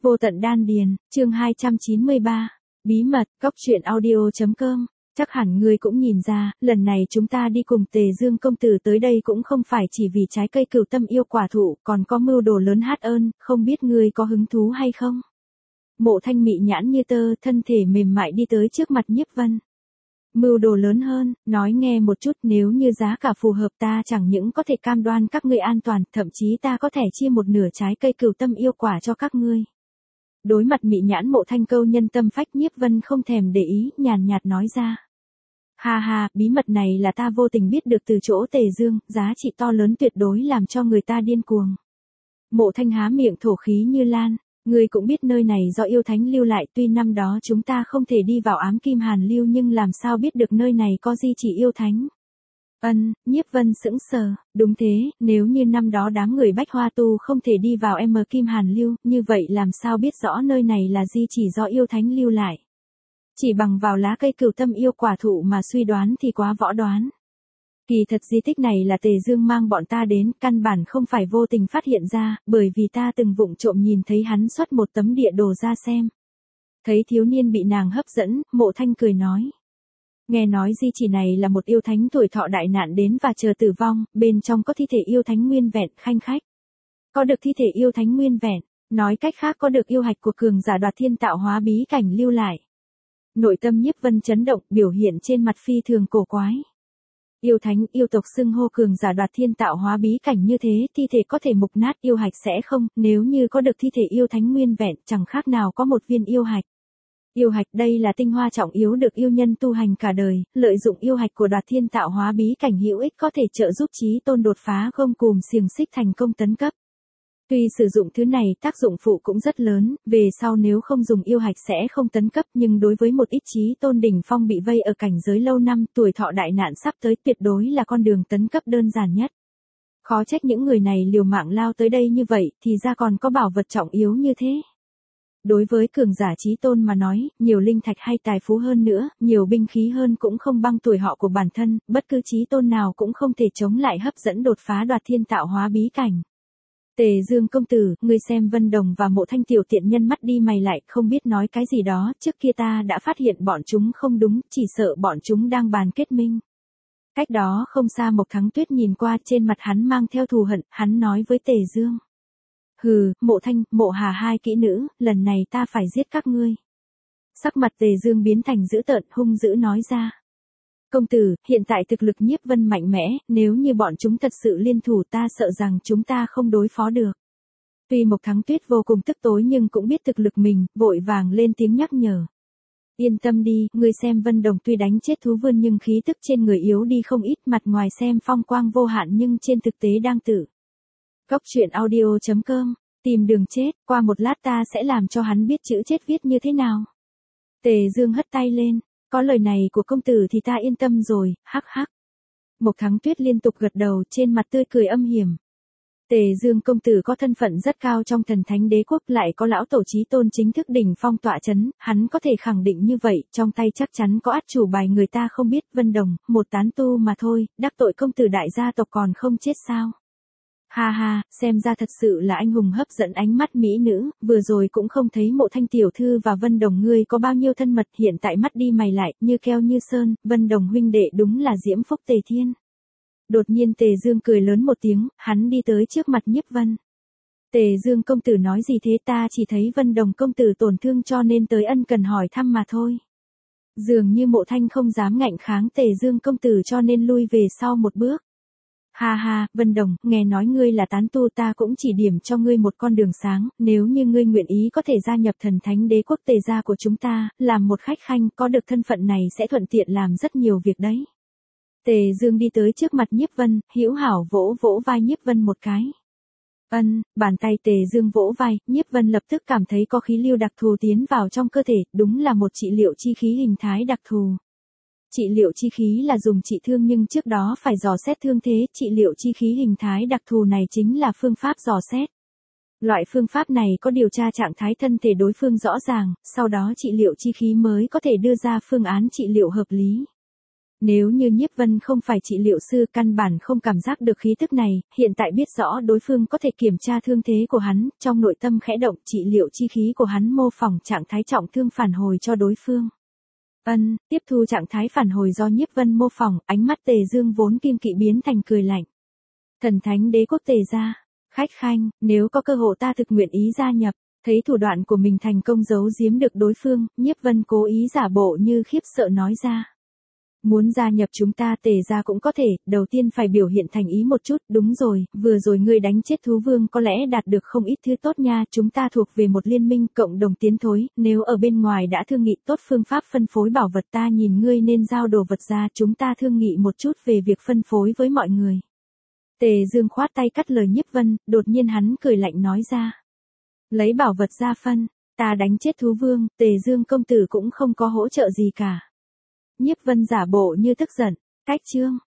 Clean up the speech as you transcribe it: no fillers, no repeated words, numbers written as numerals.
Vô tận đan điền, chương 293. Bí mật, góc truyện audio.com. Chắc hẳn ngươi cũng nhìn ra, lần này chúng ta đi cùng Tề Dương công tử tới đây cũng không phải chỉ vì trái cây cửu tâm yêu quả thụ, còn có mưu đồ lớn hát ơn, không biết ngươi có hứng thú hay không? Mộ Thanh mị nhãn như tơ, thân thể mềm mại đi tới trước mặt Nhiếp Vân. Mưu đồ lớn hơn, nói nghe một chút, nếu như giá cả phù hợp ta chẳng những có thể cam đoan các ngươi an toàn, thậm chí ta có thể chia một nửa trái cây cửu tâm yêu quả cho các ngươi. Đối mặt mị nhãn Mộ Thanh câu nhân tâm phách, Nhiếp Vân không thèm để ý, nhàn nhạt nói ra. Ha ha, bí mật này là ta vô tình biết được từ chỗ Tề Dương, giá trị to lớn tuyệt đối làm cho người ta điên cuồng. Mộ Thanh há miệng thổ khí như lan. Ngươi cũng biết nơi này do yêu thánh lưu lại, tuy năm đó chúng ta không thể đi vào ám kim hàn lưu nhưng làm sao biết được nơi này có di chỉ yêu thánh. Nhiếp Vân sững sờ, đúng thế, nếu như năm đó đám người Bách Hoa Tu không thể đi vào kim hàn lưu, như vậy làm sao biết rõ nơi này là di chỉ do yêu thánh lưu lại. Chỉ bằng vào lá cây cửu tâm yêu quả thụ mà suy đoán thì quá võ đoán. Kỳ thật di tích này là Tề Dương mang bọn ta đến, căn bản không phải vô tình phát hiện ra, bởi vì ta từng vụng trộm nhìn thấy hắn xuất một tấm địa đồ ra xem. Thấy thiếu niên bị nàng hấp dẫn, Mộ Thanh cười nói. Nghe nói di chỉ này là một yêu thánh tuổi thọ đại nạn đến và chờ tử vong, bên trong có thi thể yêu thánh nguyên vẹn, khanh khách. Có được thi thể yêu thánh nguyên vẹn, nói cách khác có được yêu hạch của cường giả Đoạt Thiên tạo hóa bí cảnh lưu lại. Nội tâm Nhiếp Vân chấn động, biểu hiện trên mặt phi thường cổ quái. Yêu thánh, yêu tộc xưng hô cường giả Đoạt Thiên tạo hóa bí cảnh như thế, thi thể có thể mục nát, yêu hạch sẽ không, nếu như có được thi thể yêu thánh nguyên vẹn, chẳng khác nào có một viên yêu hạch. Yêu hạch đây là tinh hoa trọng yếu được yêu nhân tu hành cả đời, lợi dụng yêu hạch của Đoạt Thiên tạo hóa bí cảnh hữu ích có thể trợ giúp chí tôn đột phá gông cùm xiềng xích thành công tấn cấp. Tuy sử dụng thứ này tác dụng phụ cũng rất lớn, về sau nếu không dùng yêu hạch sẽ không tấn cấp, nhưng đối với một ít chí tôn đỉnh phong bị vây ở cảnh giới lâu năm, tuổi thọ đại nạn sắp tới, tuyệt đối là con đường tấn cấp đơn giản nhất. Khó trách những người này liều mạng lao tới đây như vậy, thì ra còn có bảo vật trọng yếu như thế. Đối với cường giả chí tôn mà nói, nhiều linh thạch hay tài phú hơn nữa, nhiều binh khí hơn cũng không bằng tuổi họ của bản thân, bất cứ chí tôn nào cũng không thể chống lại hấp dẫn đột phá Đoạt Thiên tạo hóa bí cảnh. Tề Dương công tử, ngươi xem Vân Đồng và Mộ Thanh tiểu tiện nhân mắt đi mày lại, không biết nói cái gì đó, trước kia ta đã phát hiện bọn chúng không đúng, chỉ sợ bọn chúng đang bàn kết minh. Cách đó không xa Mộc Thắng Tuyết nhìn qua, trên mặt hắn mang theo thù hận, hắn nói với Tề Dương. Hừ, Mộ Thanh, Mộ Hà hai kỹ nữ, lần này ta phải giết các ngươi. Sắc mặt Tề Dương biến thành dữ tợn, hung dữ nói ra. Công tử, hiện tại thực lực Nhiếp Vân mạnh mẽ, nếu như bọn chúng thật sự liên thủ ta sợ rằng chúng ta không đối phó được. Tuy Mộc Thắng Tuyết vô cùng tức tối nhưng cũng biết thực lực mình, vội vàng lên tiếng nhắc nhở. Yên tâm đi, ngươi xem Vân Đồng tuy đánh chết thú vương nhưng khí tức trên người yếu đi không ít, mặt ngoài xem phong quang vô hạn nhưng trên thực tế đang tử. Góc truyện audio.com, tìm đường chết, qua một lát ta sẽ làm cho hắn biết chữ chết viết như thế nào. Tề Dương hất tay lên. Có lời này của công tử thì ta yên tâm rồi, hắc hắc. Mộc Thắng Tuyết liên tục gật đầu, trên mặt tươi cười âm hiểm. Tề Dương công tử có thân phận rất cao trong Thần Thánh Đế quốc, lại có lão tổ chí tôn chính thức đỉnh phong tọa chấn, hắn có thể khẳng định như vậy, trong tay chắc chắn có át chủ bài người ta không biết. Vân Đồng, một tán tu mà thôi, đắc tội công tử đại gia tộc còn không chết sao? Ha ha, xem ra thật sự là anh hùng hấp dẫn ánh mắt mỹ nữ, vừa rồi cũng không thấy Mộ Thanh tiểu thư và Vân Đồng ngươi có bao nhiêu thân mật, hiện tại mắt đi mày lại, như keo như sơn, Vân Đồng huynh đệ đúng là diễm phúc Tề Thiên. Đột nhiên Tề Dương cười lớn một tiếng, hắn đi tới trước mặt Nhiếp Vân. Tề Dương công tử nói gì thế, ta chỉ thấy Vân Đồng công tử tổn thương cho nên tới ân cần hỏi thăm mà thôi. Dường như Mộ Thanh không dám ngạnh kháng Tề Dương công tử cho nên lui về sau một bước. Ha ha, Vân Đồng, nghe nói ngươi là tán tu, ta cũng chỉ điểm cho ngươi một con đường sáng, nếu như ngươi nguyện ý có thể gia nhập Thần Thánh Đế quốc Tề gia của chúng ta, làm một khách khanh, có được thân phận này sẽ thuận tiện làm rất nhiều việc đấy. Tề Dương đi tới trước mặt Nhiếp Vân, hữu hảo vỗ vỗ vai Nhiếp Vân một cái. Bàn tay Tề Dương vỗ vai, Nhiếp Vân lập tức cảm thấy có khí lưu đặc thù tiến vào trong cơ thể, đúng là một trị liệu chi khí hình thái đặc thù. Trị liệu chi khí là dùng trị thương nhưng trước đó phải dò xét thương thế, trị liệu chi khí hình thái đặc thù này chính là phương pháp dò xét. Loại phương pháp này có điều tra trạng thái thân thể đối phương rõ ràng, sau đó trị liệu chi khí mới có thể đưa ra phương án trị liệu hợp lý. Nếu như Nhiếp Vân không phải trị liệu sư căn bản không cảm giác được khí tức này, hiện tại biết rõ đối phương có thể kiểm tra thương thế của hắn, trong nội tâm khẽ động trị liệu chi khí của hắn mô phỏng trạng thái trọng thương phản hồi cho đối phương. Tiếp thu trạng thái phản hồi do Nhiếp Vân mô phỏng, ánh mắt Tề Dương vốn kiêng kỵ biến thành cười lạnh. Thần thánh đế quốc Tề gia, khách khanh, nếu có cơ hội ta thực nguyện ý gia nhập. Thấy thủ đoạn của mình thành công giấu giếm được đối phương, Nhiếp Vân cố ý giả bộ như khiếp sợ nói ra. Muốn gia nhập chúng ta Tề gia cũng có thể, đầu tiên phải biểu hiện thành ý một chút, đúng rồi, vừa rồi ngươi đánh chết thú vương có lẽ đạt được không ít thứ tốt nha, chúng ta thuộc về một liên minh cộng đồng tiến thối, nếu ở bên ngoài đã thương nghị tốt phương pháp phân phối bảo vật ta nhìn ngươi nên giao đồ vật ra, chúng ta thương nghị một chút về việc phân phối với mọi người. Tề Dương khoát tay cắt lời Nhiếp Vân, đột nhiên hắn cười lạnh nói ra. Lấy bảo vật ra phân, ta đánh chết thú vương, Tề Dương công tử cũng không có hỗ trợ gì cả. Nhiếp Vân giả bộ như tức giận, cách chương.